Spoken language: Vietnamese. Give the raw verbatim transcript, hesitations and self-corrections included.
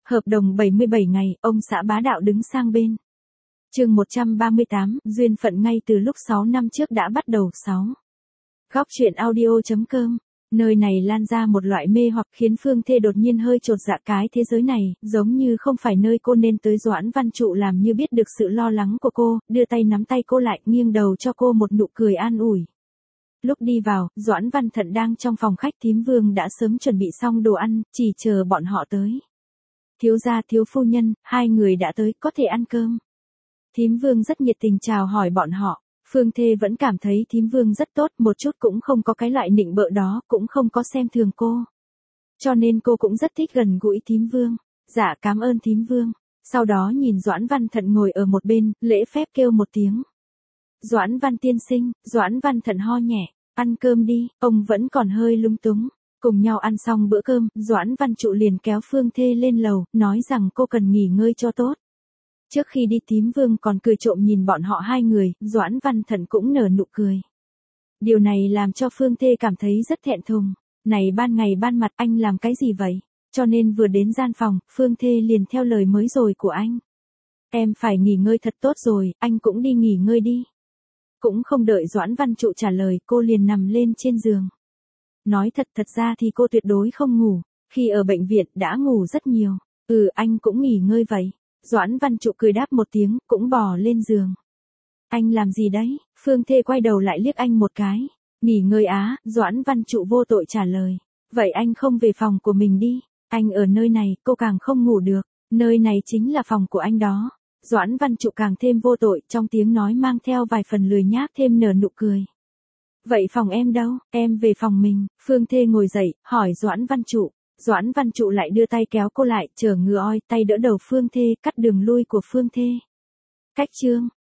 Hợp đồng bảy mươi bảy ngày, ông xã bá đạo đứng sang bên. Chương một trăm ba mươi tám, duyên phận ngay từ lúc sáu năm trước đã bắt đầu. sáu. Góc truyện audio.com. Nơi này lan ra một loại mê hoặc khiến Phương Thê đột nhiên hơi chột dạ, cái thế giới này, giống như không phải nơi cô nên tới. Doãn Văn Trụ làm như biết được sự lo lắng của cô, đưa tay nắm tay cô lại, nghiêng đầu cho cô một nụ cười an ủi. Lúc đi vào, Doãn Văn Thận đang trong phòng khách, Thím Vương đã sớm chuẩn bị xong đồ ăn, chỉ chờ bọn họ tới. Thiếu gia thiếu phu nhân, hai người đã tới, có thể ăn cơm. Thím Vương rất nhiệt tình chào hỏi bọn họ. Phương Thê vẫn cảm thấy Thím Vương rất tốt, một chút cũng không có cái loại nịnh bợ đó, cũng không có xem thường cô. Cho nên cô cũng rất thích gần gũi Thím Vương. Dạ cảm ơn Thím Vương. Sau đó nhìn Doãn Văn Thận ngồi ở một bên, lễ phép kêu một tiếng. Doãn Văn tiên sinh. Doãn Văn Thận ho nhẹ. Ăn cơm đi, ông vẫn còn hơi lung túng. Cùng nhau ăn xong bữa cơm, Doãn Văn Trụ liền kéo Phương Thê lên lầu, nói rằng cô cần nghỉ ngơi cho tốt. Trước khi đi Thím Vương còn cười trộm nhìn bọn họ hai người, Doãn Văn Thận cũng nở nụ cười. Điều này làm cho Phương Thê cảm thấy rất thẹn thùng. Này ban ngày ban mặt anh làm cái gì vậy? Cho nên vừa đến gian phòng, Phương Thê liền theo lời mới rồi của anh. Em phải nghỉ ngơi thật tốt rồi, anh cũng đi nghỉ ngơi đi. Cũng không đợi Doãn Văn Trụ trả lời, cô liền nằm lên trên giường. Nói thật thật ra thì cô tuyệt đối không ngủ, khi ở bệnh viện đã ngủ rất nhiều. Ừ anh cũng nghỉ ngơi vậy. Doãn Văn Trụ cười đáp một tiếng, cũng bò lên giường. Anh làm gì đấy? Phương Thê quay đầu lại liếc anh một cái. Nghỉ ngơi á, Doãn Văn Trụ vô tội trả lời. Vậy anh không về phòng của mình đi? Anh ở nơi này, cô càng không ngủ được. Nơi này chính là phòng của anh đó. Doãn Văn Trụ càng thêm vô tội, trong tiếng nói mang theo vài phần lười nhác, thêm nở nụ cười. Vậy phòng em đâu? Em về phòng mình. Phương Thê ngồi dậy, hỏi Doãn Văn Trụ. Doãn Văn Trụ lại đưa tay kéo cô lại, chờ ngừa oi, tay đỡ đầu Phương Thê, cắt đường lui của Phương Thê. Cách chương